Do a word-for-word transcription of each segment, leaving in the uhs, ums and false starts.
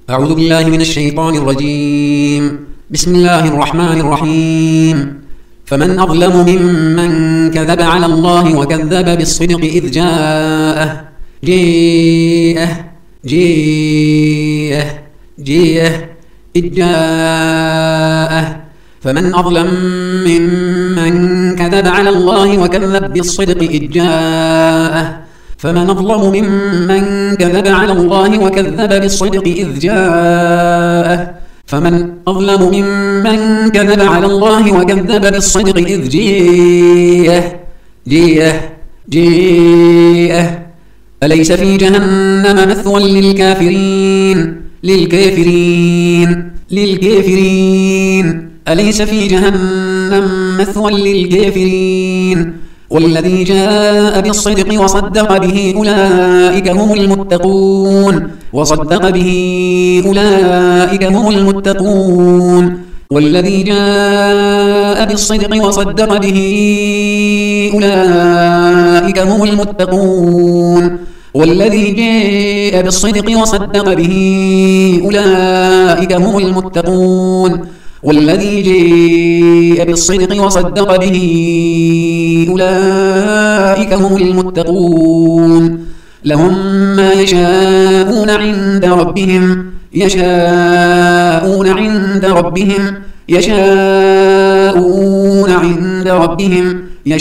أعوذ بالله من الشيطان الرجيم. بسم الله الرحمن الرحيم. فمن أظلم ممن كذب على الله وكذب بالصدق إذ جاءه جيئه جيئه جيئه إذ جاءه فمن أظلم ممن كذب على الله وكذب بالصدق إذ جاءه فمن أظلم ممن كذب على الله وكذب بالصدق إذ جاءه فمن أظلم ممن كذب على الله وكذب بالصدق إذ جيئه جيئه جيئه أليس في جهنم مثوى للكافرين للكافرين للكافرين أليس في جهنم مثوى للكافرين والذي جاء بالصدق وصدق به أولئك هم المتقون وصدق به أولئك هم المتقون والذي جاء بالصدق وصدق به أولئك هم المتقون والذي جاء بالصدق وصدق به أولئك هم المتقون والذي جاء بالصدق وصدق به أولئك هم المتقون لهم ما يشاءون عند ربهم يشاءون عند ربهم يشاءون عند ربهم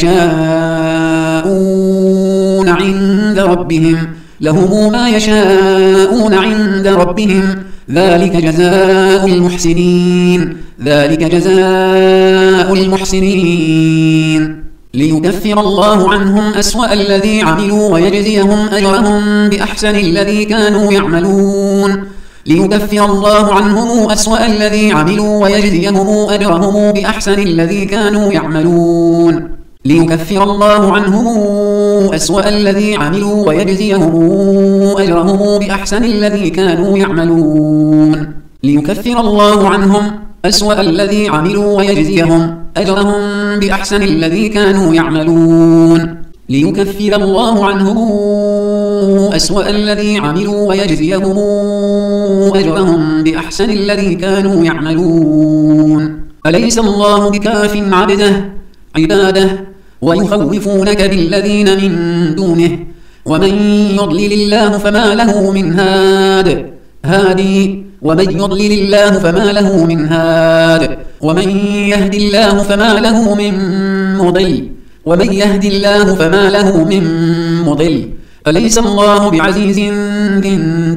يشاءون عند ربهم لهم ما يشاءون عند ربهم ذلك جزاء المحسنين ذلك جزاء المحسنين ليكفر الله عنهم أسوأ الذي عملوا ويجزيهم أجرهم بأحسن الذي كانوا يعملون ليكفر الله عنهم أسوأ الذي عملوا ويجزيهم أجرهم بأحسن الذي كانوا يعملون ليكفر الله عنهم أسوأ الذي عملوا ويجزيهم أجرهم بأحسن الذي كانوا يعملون ليكفر الله عنهم أسوأ الذي عملوا ويجزيهم أجرهم بأحسن الذي كانوا يعملون ليكفر الله عنهم أسوأ الذي عملوا ويجزيهم أجرهم بأحسن الذي كانوا يعملون أليس الله بكاف عبده عباده ويخوفونك بالذين من دونه ومن يضلل الله فما له من هاد هادي ومن يضلل الله فما له من هاد ومن يهد الله فما له من مضل ومن يهد الله فما له من مضل أليس الله بعزيز ذي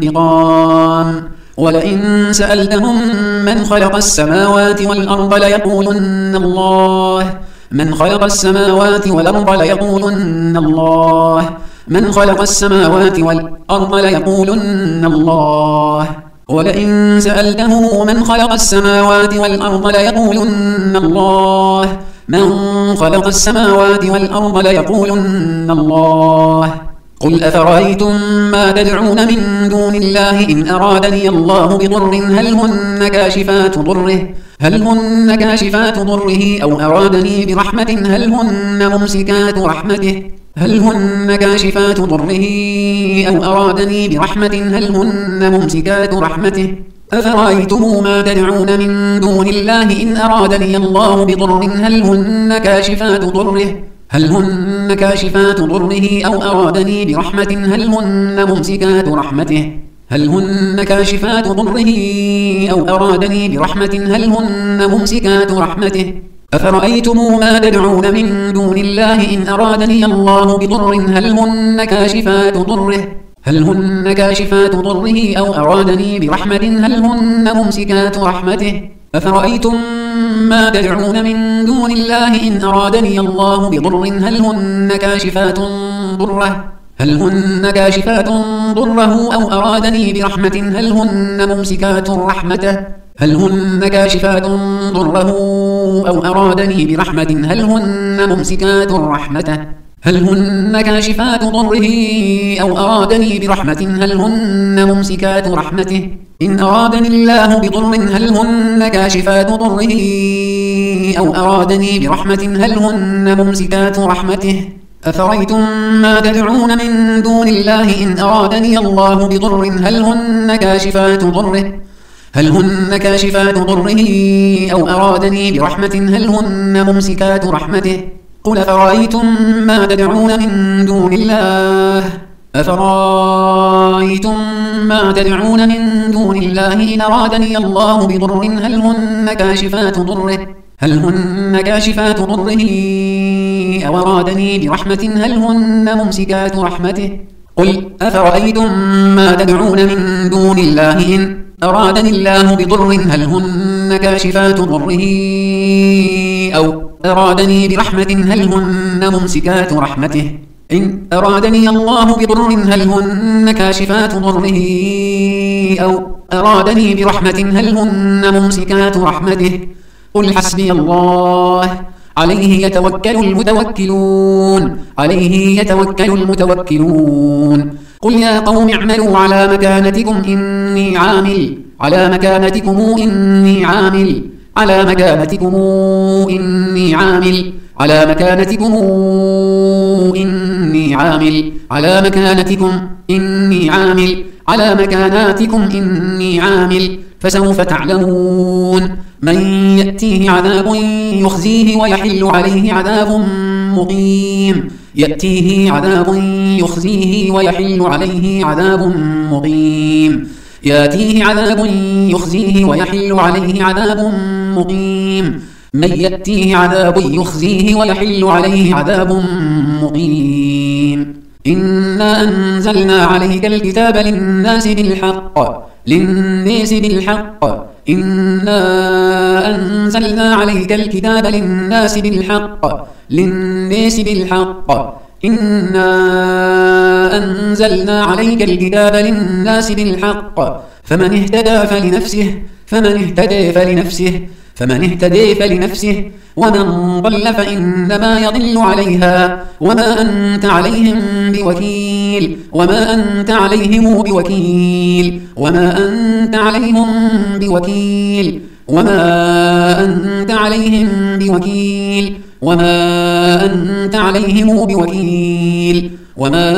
انتقام ولئن سألتهم من خلق السماوات والأرض ليقولن الله من خلق السماوات والأرض ليقولن الله من خلق السماوات والأرض ليقولن الله ولئن سألتهم من خلق السماوات والأرض ليقولن الله من خلق السماوات والأرض ليقولن الله قل أفرأيتم ما تدعون من دون الله إن أرادني الله بضر هل هن كاشفات ضره هل هن كاشفات ضره أو أرادني برحمة هل هن ممسكات رحمته هل هن كاشفات ضره أو أرادني برحمة هل هن ممسكات رحمته أفرأيتم ما تدعون من دون الله إن أرادني الله بضر هل هن كاشفات ضره هل هن كاشفات ضره أو أرادني برحمة هل هن ممسكات رحمته هل هن كاشفات ضره أو أرادني برحمة هل هن ممسكات رحمته أفرأيتم ما تدعون من دون الله إن أرادني الله بضر هل هن كاشفات ضره هل هن كاشفات ضره أو أرادني برحمة هل هن ممسكات رحمته أفرأيتم ما تدعون من دون الله إن أرادني الله بضر هل هن كاشفات ضره هل هن كاشفات ضره أو أرادني برحمة هل هن ممسكات رحمته هل هن كاشفات ضره أو أرادني برحمة هل هن ممسكات رحمته هل هن كاشفات ضره أو أرادني برحمة هل هن ممسكات رحمته إن أرادني الله بضر هل هن كاشفات ضره أو أرادني برحمة هل هن ممسكات رحمته أفرأيتم ما تدعون من دون الله إن أرادني الله بضر هل هن كاشفات ضره هل هن كاشفات ضره أو أرادني برحمة هل هن ممسكات رحمته قل أفرأيتم ما تدعون من دون الله أفرأيتم ما تدعون من دون الله إن أرادني الله بضر هل هن كاشفات ضره هل هن كاشفات ضره أو أرادني برحمة هل هن ممسكات رحمته قل أفرأيتم ما تدعون من دون الله إن أرادني الله بضر هل هن كاشفات ضره أو أرادني برحمة هل هن ممسكات رحمته إن أرادني الله بضر هل هن كاشفات ضره أو أرادني برحمة هل هن ممسكات رحمته قل حسبي الله عليه يتوكل المتوكلون عليه يتوكل المتوكلون قل يا قوم اعملوا على مكانتكم إني عامل على مكانتكم إني عامل على مكانتكم إني عامل على مكانتكم إني عامل على مكانتكم إني عامل على مكاناتكم إني عامل فسوف تعلمون من يأتيه عذاب يخزيه ويحل عليه عذاب مقيم يأتيه عذاب يخزيه ويحل عليه عذاب مقيم يأتيه عذاب يخزيه ويحل عليه عذاب مقيم من يأتيه عذاب يخزيه ويحل عليه عذاب مقيم إنا أنزلنا عليك الكتاب للناس بالحق للناس بالحق إنا أنزلنا عليك الكتاب للناس بالحق للناس بالحق إنا أنزلنا عليك الكتاب للناس بالحق فمن اهتدى فلنفسه فمن اهتدى فلنفسه فمن اهتدى فلنفسه ومن ضل فإنما يضل عليها وما أنت عليهم بوكيل وما أنت عليهم بوكيل وما أنت عليهم بوكيل وما أنت عليهم بوكيل وما أنت عليهم بوكيل وما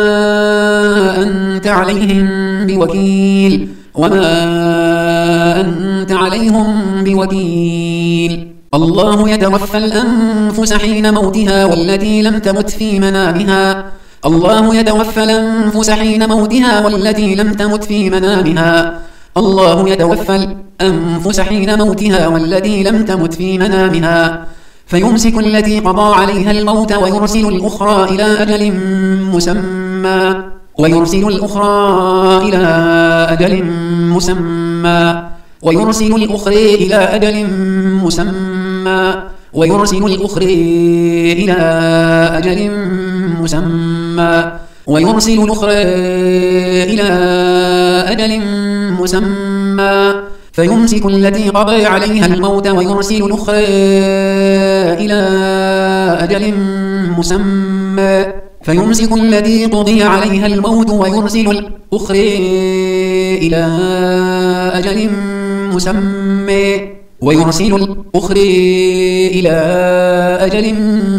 أنت عليهم بوكيل وما أنت عليهم بوكيل الله يتوفى الأنفس حين موتها والتي لم تمت في منامها الله يتوفى الأنفس حين موتها والتي لم تمت في منامها الله يتوفى الأنفس حين موتها والتي لم تمت في منامها فيمسك التي قضى عليها الموت ويرسل الأخرى إلى أجل مسمى ويرسل الأخرى إلى أجل مسمى ويرسل الأخرى إلى أجل مسمى ويرسل الأخرى إلى أجل مسمى ويرسل الأخرى إلى أجل مسمى فيمسك التي قضى عليها الموت ويرسل الأخرى إلى أجل مسمى فيمسك التي قضي عليها الموت ويرسل الأخرى إلى أجل مسمى ويرسل الأخرى إلى أجل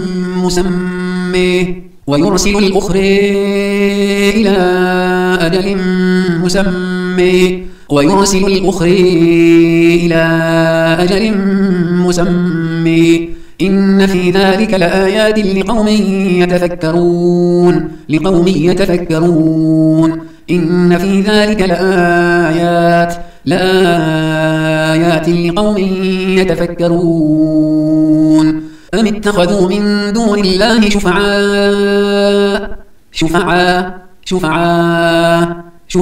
مسمى ويرسل الأخرى إلى أجل مسمى ويرسل الأخرى إلى أجل مسمى إن في ذلك لآيات لقوم يتفكرون لقوم يتفكرون إن في ذلك لآيات لآيات لقوم يتفكرون أم اتخذوا من دون الله شفعاء شفعاء شفعاء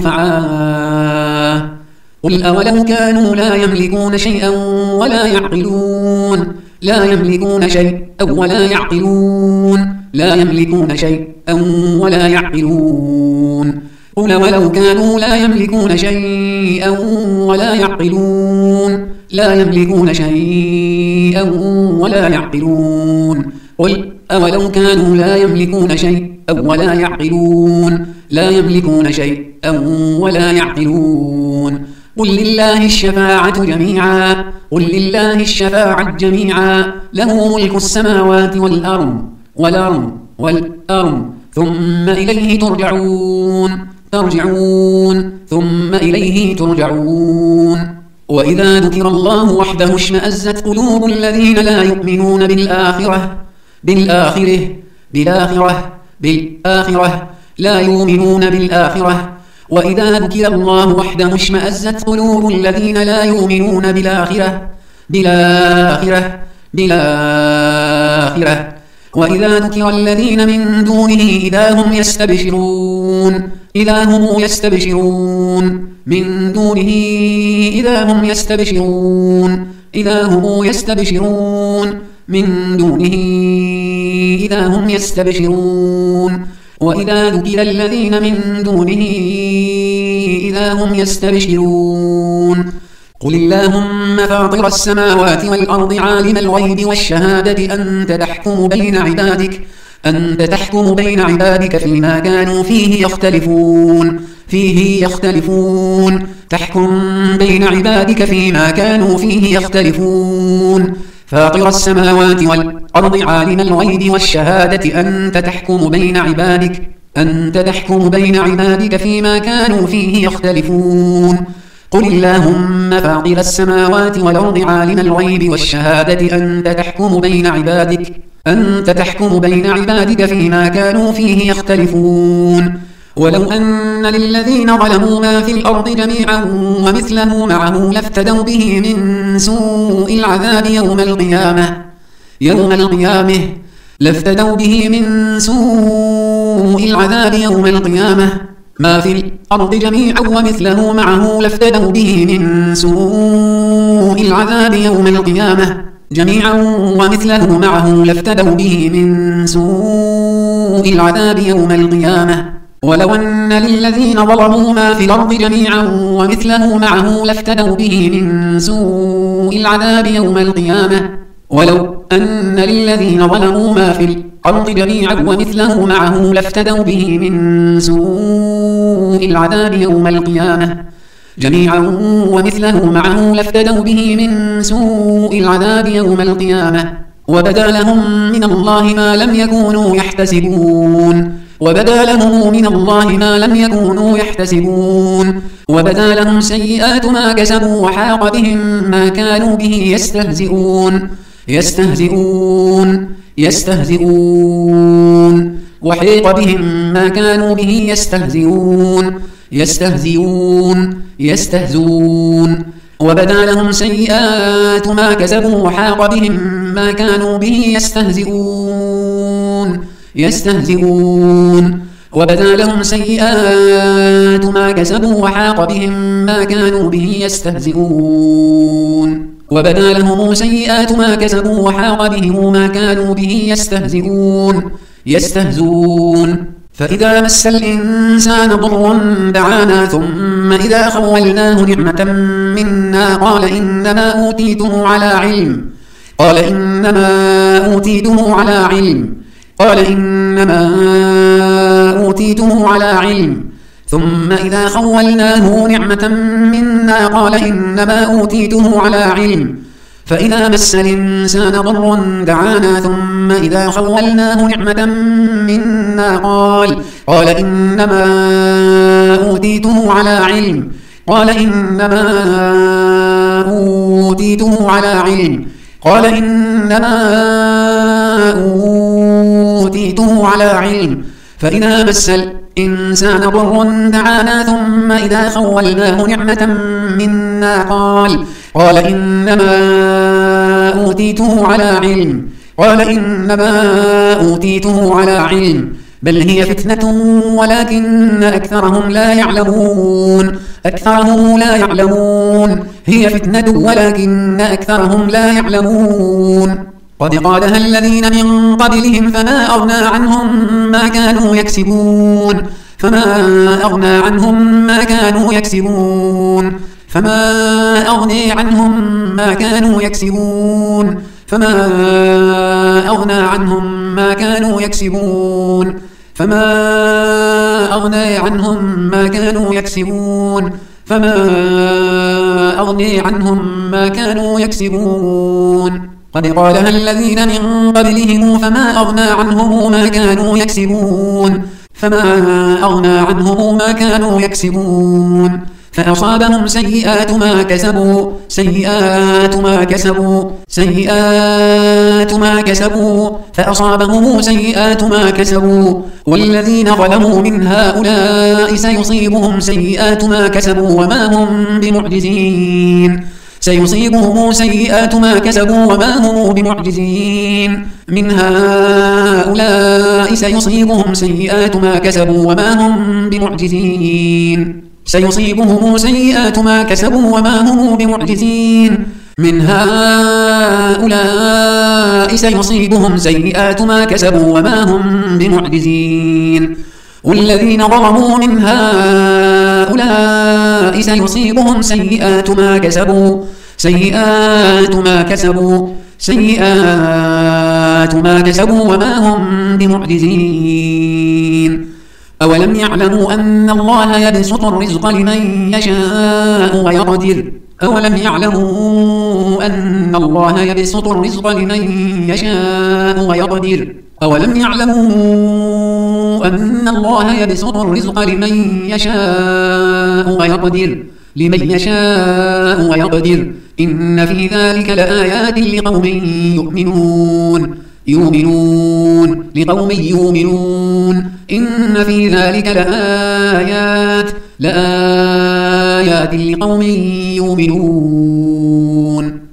شفعاء قل أولو كانوا لا يملكون شيئا ولا يعقلون لا يملكون شيئا ولا يعقلون لا يملكون شيئا ولا يعقلون قل ولو كانوا لا يملكون شيئا ولا يعقلون لا يملكون شيئا ولا يعقلون قل أولو كانوا لا يملكون شيئا ولا يعقلون لا يملكون شيئا ولا يعقلون قل لله الشفاعة جميعا قل لله الشفاعة جميعا له ملك السماوات والأرض والأرض والأرض والأرض ثم إليه ترجعون ترجعون ثم إليه ترجعون وإذا ذكر الله وحده اشمأزت قلوب الذين لا يؤمنون بالآخرة بالآخرة بالآخرة بالآخرة لا يؤمنون بالآخرة وإذا ذكر الله وحده اشمأزت قلوب الذين لا يؤمنون بالآخرة بالآخرة بالآخرة وإذا ذكر الذين من دونه إذا هم يستبشرون إذا هم يستبشرون من دونه إذا هم يستبشرون إذا هم يستبشرون من دونه إذا هم يستبشرون وإذا ذكر الذين من دونه إذا هم يستبشرون قل اللهم فاطر السماوات والأرض عالم الغيب والشهادة أنت تحكم بين عبادك أنت تحكم بين عبادك فيما كانوا فيه يختلفون فيه يختلفون تحكم بين عبادك فيما كانوا فيه يختلفون فاطر السماوات والأرض عالم الغيب والشهادة أنت تحكم بين عبادك أنت تحكم بين عبادك فيما كانوا فيه يختلفون قل اللهم فاطر السماوات والأرض عالم الغيب والشهادة أنت تحكم بين عبادك أنت تحكم بين عبادك فيما كانوا فيه يختلفون ولو أن للذين ظلموا ما في الأرض جميعا ومثله معه لافتدوا به من سوء العذاب يوم القيامة يوم القيامة لافتدوا به من سوء العذاب يوم القيامة ما في الأرض جميعا ومثله معه لافتدوا به من سوء العذاب يوم القيامة جميعا ومثله معه لافتدوا به من سوء العذاب يوم القيامة ولو أن للذين ظلموا ما في الأرض جميعا ومثله معه لافتدوا به من سوء العذاب يوم القيامة ولو أن للذين ظلموا ما في الأرض جميعا ومثله معه لافتدوا به من سوء العذاب يوم القيامة جميعا ومثله معه لافتدوا به من سوء العذاب يوم القيامة وبدا لهم من الله ما لم يكونوا يحتسبون وبدا لهم من الله ما لم يكونوا يحتسبون وبدا لهم سيئات ما كسبوا وحاق بهم ما كانوا به يستهزئون يستهزئون يستهزئون وحيق بهم ما كانوا به يستهزئون يستهزئون يستهزئون وبدا لهم سيئات ما كسبوا وحاق بهم ما كانوا به يستهزئون يستهزئون وبدا لهم سيئات ما كسبوا وحاق بهم ما كانوا به يستهزئون وبدا لهم سيئات ما كسبوا وحاق بهم ما كانوا به يستهزئون يستهزئون فإذا مس الإنسان ضر دعانا ثم إذا خولناه نعمة منا قال إنما أوتيته على علم قال إنما أوتيته على علم قال إنما أوتيته على علم ثم إذا خولناه نعمة منا قال إنما أوتيته على علم فإذا مس الإنسان ضر دعانا ثم إذا خولناه نعمة منا قال قال إنما أوتيته على علم قال إنما أوتيته على علم قال إنما أوتيته على علم فإذا مس الإنسان ضر دعانا ثم إذا خولناه نعمة منا قال قال إنما أوتيته على علم قال إنما أوتيته على علم بل هي فتنة ولكن أكثرهم لا يعلمون أكثرهم لا يعلمون هي فتنة ولكن أكثرهم لا يعلمون قد قالها الذين من قبلهم فما أغنى عنهم ما كانوا يكسبون فما أغنى عنهم ما كانوا يكسبون فما أغني عنهم ما كانوا يكسبون فما أغنى عنهم ما كانوا يكسبون فما أغني عنهم ما كانوا يكسبون فما أغني عنهم ما كانوا يكسبون قد قالها الذين من قبلهم فما أغنى عنهم ما كانوا يكسبون فما أغنى عنهم ما كانوا يكسبون فأصابهم سيئات ما كسبوا سيئات ما كسبوا سيئات ما كسبوا فأصابهم سيئات ما كسبوا والذين ظلموا من هؤلاء سيصيبهم سيئات ما كسبوا وما هم بمعجزين سيصيبهم سيئات ما كسبوا وما هم بمعجزين من هؤلاء سيصيبهم سيئات ما كسبوا وما هم بمعجزين سيصيبهم سيئات ما كسبوا وما هم بمعجزين من هؤلاء سيصيبهم سيئات ما كسبوا وما هم بمعجزين والذين ظلموا من هؤلاء سيصيبهم سيئات ما كسبوا سيئات ما كسبوا سيئات ما كسبوا وما هم بمعجزين أولم يعلموا أن الله يبسط الرزق لمن يشاء ويقدر أولم يعلموا أن الله يبسط الرزق لمن يشاء ويقدر أولم يعلموا أن الله يبسط الرزق لمن يشاء ويقدر لمن يشاء ويقدر إن في ذلك لآيات لقوم يؤمنون يؤمنون لقوم يؤمنون إن في ذلك لآيات لآيات لقوم يؤمنون